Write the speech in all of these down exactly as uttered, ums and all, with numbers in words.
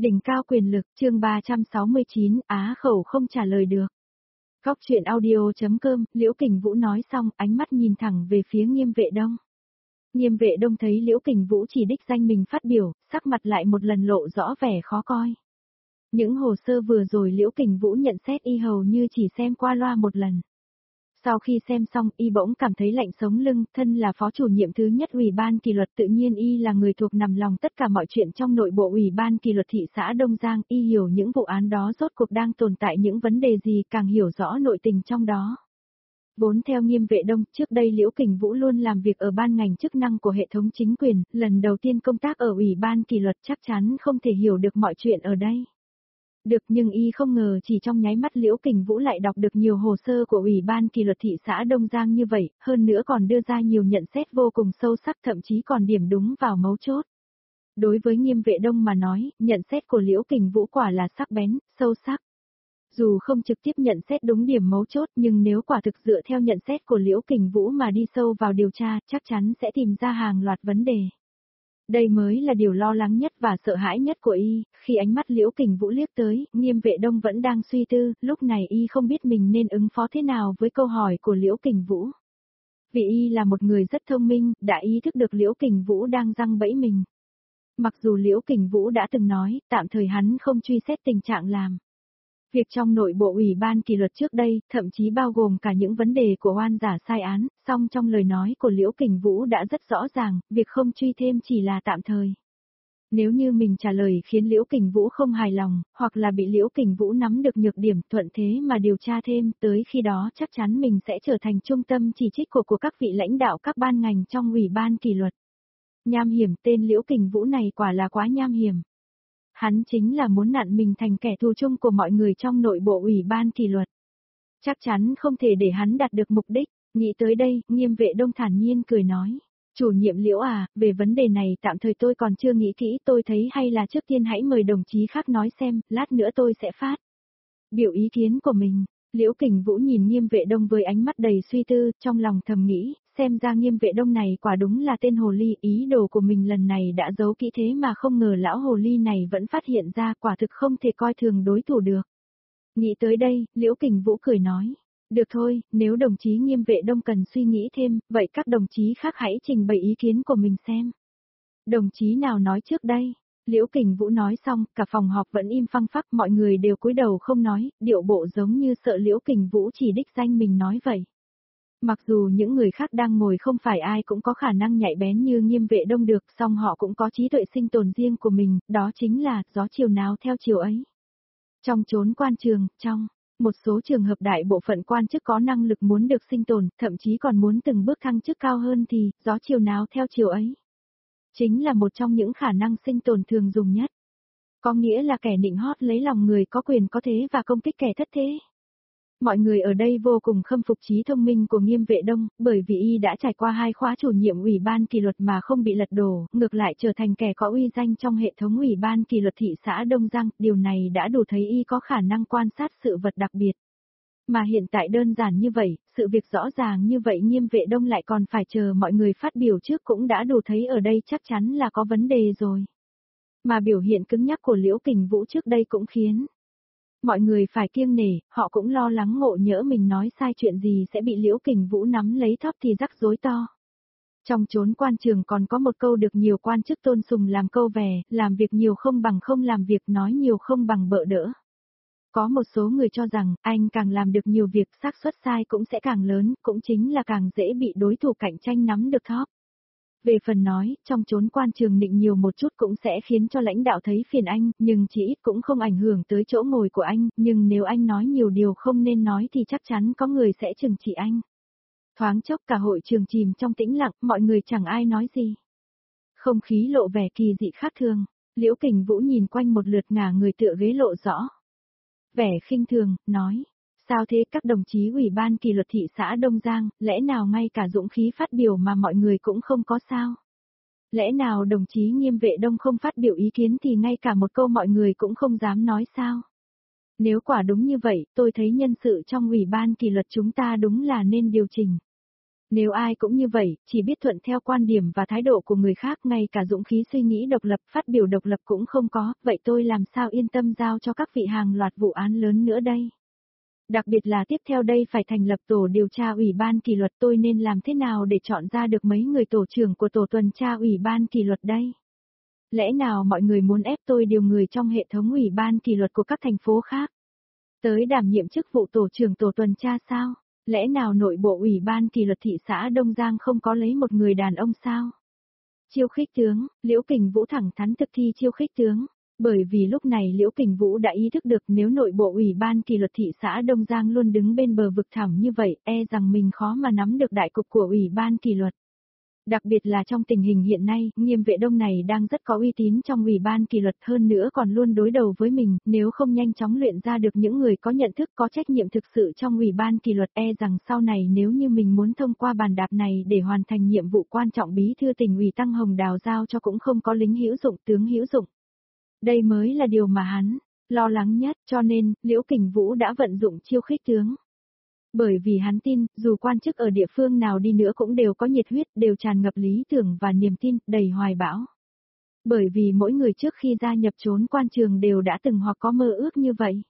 Đỉnh cao quyền lực, chương ba trăm sáu mươi chín, á khẩu không trả lời được. Góc truyện audio.com, Liễu Kình Vũ nói xong, ánh mắt nhìn thẳng về phía Nghiêm Vệ Đông. Nghiêm Vệ Đông thấy Liễu Kình Vũ chỉ đích danh mình phát biểu, sắc mặt lại một lần lộ rõ vẻ khó coi. Những hồ sơ vừa rồi Liễu Kình Vũ nhận xét y hầu như chỉ xem qua loa một lần. Sau khi xem xong, y bỗng cảm thấy lạnh sống lưng, thân là phó chủ nhiệm thứ nhất ủy ban kỷ luật, tự nhiên y là người thuộc nằm lòng tất cả mọi chuyện trong nội bộ ủy ban kỷ luật thị xã Đông Giang, y hiểu những vụ án đó rốt cuộc đang tồn tại những vấn đề gì, càng hiểu rõ nội tình trong đó. Vốn theo Nghiêm Vệ Đông, trước đây Liễu Kình Vũ luôn làm việc ở ban ngành chức năng của hệ thống chính quyền, lần đầu tiên công tác ở ủy ban kỷ luật chắc chắn không thể hiểu được mọi chuyện ở đây. Được, nhưng y không ngờ chỉ trong nháy mắt Liễu Kình Vũ lại đọc được nhiều hồ sơ của Ủy ban kỷ luật thị xã Đông Giang như vậy, hơn nữa còn đưa ra nhiều nhận xét vô cùng sâu sắc, thậm chí còn điểm đúng vào mấu chốt. Đối với Nghiêm Vệ Đông mà nói, nhận xét của Liễu Kình Vũ quả là sắc bén, sâu sắc. Dù không trực tiếp nhận xét đúng điểm mấu chốt, nhưng nếu quả thực dựa theo nhận xét của Liễu Kình Vũ mà đi sâu vào điều tra, chắc chắn sẽ tìm ra hàng loạt vấn đề. Đây mới là điều lo lắng nhất và sợ hãi nhất của y, khi ánh mắt Liễu Kình Vũ liếc tới, Nghiêm Vệ Đông vẫn đang suy tư, lúc này y không biết mình nên ứng phó thế nào với câu hỏi của Liễu Kình Vũ. Vì y là một người rất thông minh, đã ý thức được Liễu Kình Vũ đang giăng bẫy mình. Mặc dù Liễu Kình Vũ đã từng nói, tạm thời hắn không truy xét tình trạng làm việc trong nội bộ ủy ban kỷ luật trước đây, thậm chí bao gồm cả những vấn đề của oan giả sai án, song trong lời nói của Liễu Kình Vũ đã rất rõ ràng, việc không truy thêm chỉ là tạm thời. Nếu như mình trả lời khiến Liễu Kình Vũ không hài lòng, hoặc là bị Liễu Kình Vũ nắm được nhược điểm thuận thế mà điều tra thêm, tới khi đó chắc chắn mình sẽ trở thành trung tâm chỉ trích của của các vị lãnh đạo các ban ngành trong ủy ban kỷ luật. Nham hiểm, tên Liễu Kình Vũ này quả là quá nham hiểm. Hắn chính là muốn nặn mình thành kẻ thù chung của mọi người trong nội bộ ủy ban kỷ luật. Chắc chắn không thể để hắn đạt được mục đích, nghĩ tới đây, Nghiêm Vệ Đông thản nhiên cười nói. Chủ nhiệm Liễu à, về vấn đề này tạm thời tôi còn chưa nghĩ kỹ, tôi thấy hay là trước tiên hãy mời đồng chí khác nói xem, lát nữa tôi sẽ phát biểu ý kiến của mình. Liễu Kình Vũ nhìn Nghiêm Vệ Đông với ánh mắt đầy suy tư, trong lòng thầm nghĩ, xem ra Nghiêm Vệ Đông này quả đúng là tên hồ ly, ý đồ của mình lần này đã giấu kỹ thế mà không ngờ lão hồ ly này vẫn phát hiện ra, quả thực không thể coi thường đối thủ được. Nghĩ tới đây, Liễu Kình Vũ cười nói, được thôi, nếu đồng chí Nghiêm Vệ Đông cần suy nghĩ thêm, vậy các đồng chí khác hãy trình bày ý kiến của mình xem. Đồng chí nào nói trước đây? Liễu Kình Vũ nói xong, cả phòng họp vẫn im phăng phắc, mọi người đều cúi đầu không nói, điệu bộ giống như sợ Liễu Kình Vũ chỉ đích danh mình nói vậy. Mặc dù những người khác đang ngồi không phải ai cũng có khả năng nhạy bén như Nghiêm Vệ Đông được, song họ cũng có trí tuệ sinh tồn riêng của mình, đó chính là gió chiều nào theo chiều ấy. Trong chốn quan trường, trong một số trường hợp đại bộ phận quan chức có năng lực muốn được sinh tồn, thậm chí còn muốn từng bước thăng chức cao hơn thì, gió chiều nào theo chiều ấy. Chính là một trong những khả năng sinh tồn thường dùng nhất. Có nghĩa là kẻ nịnh hót lấy lòng người có quyền có thế và công kích kẻ thất thế. Mọi người ở đây vô cùng khâm phục trí thông minh của Nghiêm Vệ Đông, bởi vì y đã trải qua hai khóa chủ nhiệm ủy ban kỷ luật mà không bị lật đổ, ngược lại trở thành kẻ có uy danh trong hệ thống ủy ban kỷ luật thị xã Đông Giang, điều này đã đủ thấy y có khả năng quan sát sự vật đặc biệt. Mà hiện tại đơn giản như vậy, sự việc rõ ràng như vậy Nghiêm Vệ Đông lại còn phải chờ mọi người phát biểu trước cũng đã đủ thấy ở đây chắc chắn là có vấn đề rồi. Mà biểu hiện cứng nhắc của Liễu Kình Vũ trước đây cũng khiến mọi người phải kiêng nể, họ cũng lo lắng ngộ nhỡ mình nói sai chuyện gì sẽ bị Liễu Kình Vũ nắm lấy thóp thì rắc rối to. Trong chốn quan trường còn có một câu được nhiều quan chức tôn sùng làm câu về, làm việc nhiều không bằng không làm việc, nói nhiều không bằng bợ đỡ. Có một số người cho rằng, anh càng làm được nhiều việc, xác suất sai cũng sẽ càng lớn, cũng chính là càng dễ bị đối thủ cạnh tranh nắm được thóp. Về phần nói, trong chốn quan trường nịnh nhiều một chút cũng sẽ khiến cho lãnh đạo thấy phiền anh, nhưng chỉ ít cũng không ảnh hưởng tới chỗ ngồi của anh, nhưng nếu anh nói nhiều điều không nên nói thì chắc chắn có người sẽ trừng trị anh. Thoáng chốc cả hội trường chìm trong tĩnh lặng, mọi người chẳng ai nói gì. Không khí lộ vẻ kỳ dị khác thường, Liễu Kình Vũ nhìn quanh một lượt ngả người tựa ghế lộ rõ vẻ khinh thường, nói, sao thế các đồng chí ủy ban kỷ luật thị xã Đông Giang, lẽ nào ngay cả dũng khí phát biểu mà mọi người cũng không có sao? Lẽ nào đồng chí Nghiêm Vệ Đông không phát biểu ý kiến thì ngay cả một câu mọi người cũng không dám nói sao? Nếu quả đúng như vậy, tôi thấy nhân sự trong ủy ban kỷ luật chúng ta đúng là nên điều chỉnh. Nếu ai cũng như vậy, chỉ biết thuận theo quan điểm và thái độ của người khác, ngay cả dũng khí suy nghĩ độc lập, phát biểu độc lập cũng không có, vậy tôi làm sao yên tâm giao cho các vị hàng loạt vụ án lớn nữa đây? Đặc biệt là tiếp theo đây phải thành lập tổ điều tra ủy ban kỷ luật, tôi nên làm thế nào để chọn ra được mấy người tổ trưởng của tổ tuần tra ủy ban kỷ luật đây? Lẽ nào mọi người muốn ép tôi điều người trong hệ thống ủy ban kỷ luật của các thành phố khác tới đảm nhiệm chức vụ tổ trưởng tổ tuần tra sao? Lẽ nào nội bộ ủy ban kỷ luật thị xã Đông Giang không có lấy một người đàn ông sao? Chiêu khích tướng, Liễu Kình Vũ thẳng thắn thực thi chiêu khích tướng. Bởi vì lúc này Liễu Kình Vũ đã ý thức được nếu nội bộ ủy ban kỷ luật thị xã Đông Giang luôn đứng bên bờ vực thẳm như vậy, e rằng mình khó mà nắm được đại cục của ủy ban kỷ luật. Đặc biệt là trong tình hình hiện nay, Nghiêm Vệ Đông này đang rất có uy tín trong ủy ban kỷ luật, hơn nữa còn luôn đối đầu với mình, nếu không nhanh chóng luyện ra được những người có nhận thức có trách nhiệm thực sự trong ủy ban kỷ luật, e rằng sau này nếu như mình muốn thông qua bàn đạp này để hoàn thành nhiệm vụ quan trọng bí thư tỉnh ủy Tăng Hồng Đào giao cho cũng không có lính hữu dụng, tướng hữu dụng. Đây mới là điều mà hắn lo lắng nhất, cho nên Liễu Kình Vũ đã vận dụng chiêu khích tướng. Bởi vì hắn tin, dù quan chức ở địa phương nào đi nữa cũng đều có nhiệt huyết, đều tràn ngập lý tưởng và niềm tin, đầy hoài bão. Bởi vì mỗi người trước khi gia nhập trốn quan trường đều đã từng hoặc có mơ ước như vậy.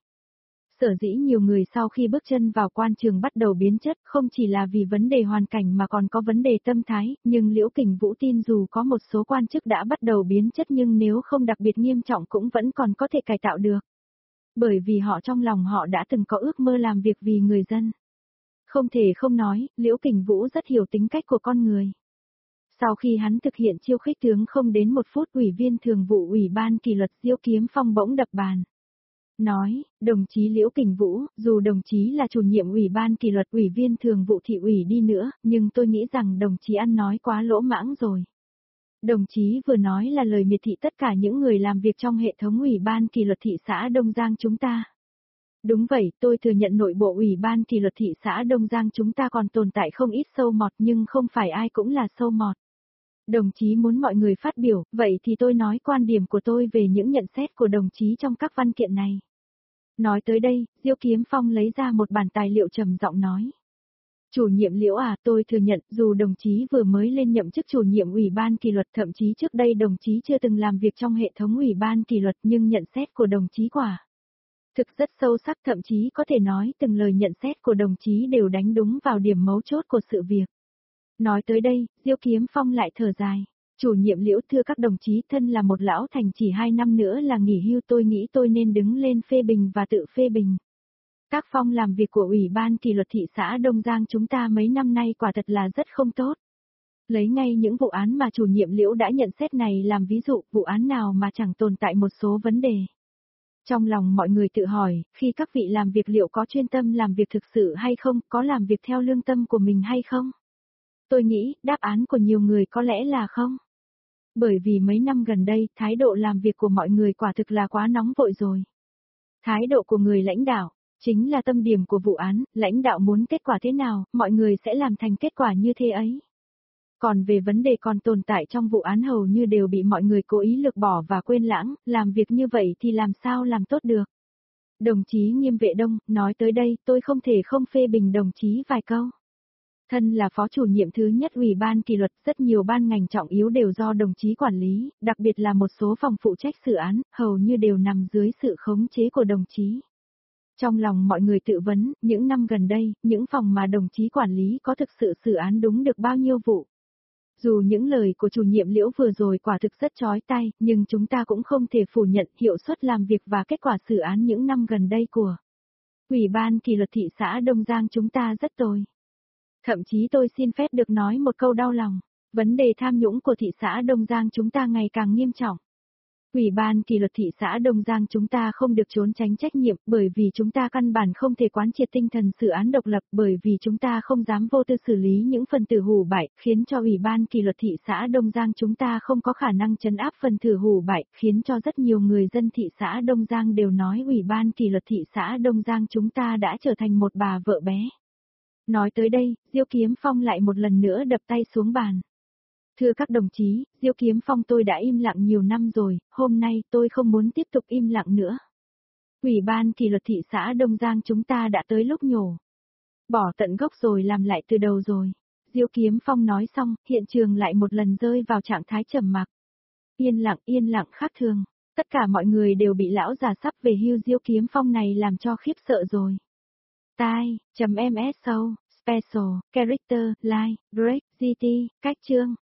Sở dĩ nhiều người sau khi bước chân vào quan trường bắt đầu biến chất, không chỉ là vì vấn đề hoàn cảnh mà còn có vấn đề tâm thái, nhưng Liễu Kình Vũ tin dù có một số quan chức đã bắt đầu biến chất nhưng nếu không đặc biệt nghiêm trọng cũng vẫn còn có thể cải tạo được. Bởi vì họ trong lòng họ đã từng có ước mơ làm việc vì người dân. Không thể không nói, Liễu Kình Vũ rất hiểu tính cách của con người. Sau khi hắn thực hiện chiêu khích tướng không đến một phút, ủy viên thường vụ ủy ban kỷ luật Diêu Kiếm Phong bỗng đập bàn. Nói, đồng chí Liễu Kình Vũ, dù đồng chí là chủ nhiệm ủy ban kỷ luật, ủy viên thường vụ thị ủy đi nữa, nhưng tôi nghĩ rằng đồng chí ăn nói quá lỗ mãng rồi. Đồng chí vừa nói là lời miệt thị tất cả những người làm việc trong hệ thống ủy ban kỷ luật thị xã Đông Giang chúng ta. Đúng vậy, tôi thừa nhận nội bộ ủy ban kỷ luật thị xã Đông Giang chúng ta còn tồn tại không ít sâu mọt nhưng không phải ai cũng là sâu mọt. Đồng chí muốn mọi người phát biểu, vậy thì tôi nói quan điểm của tôi về những nhận xét của đồng chí trong các văn kiện này. Nói tới đây, Diêu Kiếm Phong lấy ra một bản tài liệu trầm giọng nói. Chủ nhiệm Liễu à, tôi thừa nhận dù đồng chí vừa mới lên nhậm chức chủ nhiệm ủy ban kỷ luật, thậm chí trước đây đồng chí chưa từng làm việc trong hệ thống ủy ban kỷ luật, nhưng nhận xét của đồng chí quả thực rất sâu sắc, thậm chí có thể nói từng lời nhận xét của đồng chí đều đánh đúng vào điểm mấu chốt của sự việc. Nói tới đây, Diêu Kiếm Phong lại thở dài. Chủ nhiệm Liễu thưa các đồng chí, thân là một lão thành chỉ hai năm nữa là nghỉ hưu, tôi nghĩ tôi nên đứng lên phê bình và tự phê bình. Tác phong làm việc của Ủy ban kỷ luật thị xã Đông Giang chúng ta mấy năm nay quả thật là rất không tốt. Lấy ngay những vụ án mà chủ nhiệm Liễu đã nhận xét này làm ví dụ, vụ án nào mà chẳng tồn tại một số vấn đề. Trong lòng mọi người tự hỏi, khi các vị làm việc liệu có chuyên tâm làm việc thực sự hay không, có làm việc theo lương tâm của mình hay không? Tôi nghĩ, đáp án của nhiều người có lẽ là không. Bởi vì mấy năm gần đây, thái độ làm việc của mọi người quả thực là quá nóng vội rồi. Thái độ của người lãnh đạo, chính là tâm điểm của vụ án, lãnh đạo muốn kết quả thế nào, mọi người sẽ làm thành kết quả như thế ấy. Còn về vấn đề còn tồn tại trong vụ án hầu như đều bị mọi người cố ý lược bỏ và quên lãng, làm việc như vậy thì làm sao làm tốt được. Đồng chí Nghiêm Vệ Đông, nói tới đây tôi không thể không phê bình đồng chí vài câu. Thân là phó chủ nhiệm thứ nhất ủy ban kỷ luật, rất nhiều ban ngành trọng yếu đều do đồng chí quản lý, đặc biệt là một số phòng phụ trách xử án, hầu như đều nằm dưới sự khống chế của đồng chí. Trong lòng mọi người tự vấn, những năm gần đây, những phòng mà đồng chí quản lý có thực sự xử án đúng được bao nhiêu vụ. Dù những lời của chủ nhiệm Liễu vừa rồi quả thực rất chói tai, nhưng chúng ta cũng không thể phủ nhận hiệu suất làm việc và kết quả xử án những năm gần đây của Ủy ban kỷ luật thị xã Đông Giang chúng ta rất tồi. Thậm chí tôi xin phép được nói một câu đau lòng, vấn đề tham nhũng của thị xã Đông Giang chúng ta ngày càng nghiêm trọng. Ủy ban kỷ luật thị xã Đông Giang chúng ta không được trốn tránh trách nhiệm bởi vì chúng ta căn bản không thể quán triệt tinh thần xử án độc lập, bởi vì chúng ta không dám vô tư xử lý những phần tử hủ bại, khiến cho Ủy ban kỷ luật thị xã Đông Giang chúng ta không có khả năng trấn áp phần tử hủ bại, khiến cho rất nhiều người dân thị xã Đông Giang đều nói Ủy ban kỷ luật thị xã Đông Giang chúng ta đã trở thành một bà vợ bé. Nói tới đây, Diêu Kiếm Phong lại một lần nữa đập tay xuống bàn. Thưa các đồng chí, Diêu Kiếm Phong tôi đã im lặng nhiều năm rồi, hôm nay tôi không muốn tiếp tục im lặng nữa. Ủy ban kỷ luật thị xã Đông Giang chúng ta đã tới lúc nhổ bỏ tận gốc rồi làm lại từ đầu rồi. Diêu Kiếm Phong nói xong, hiện trường lại một lần rơi vào trạng thái trầm mặc. Yên lặng, yên lặng khác thường. Tất cả mọi người đều bị lão già sắp về hưu Diêu Kiếm Phong này làm cho khiếp sợ rồi. Tai, chấm ms show, special, character, live, break, giê tê, cách chương.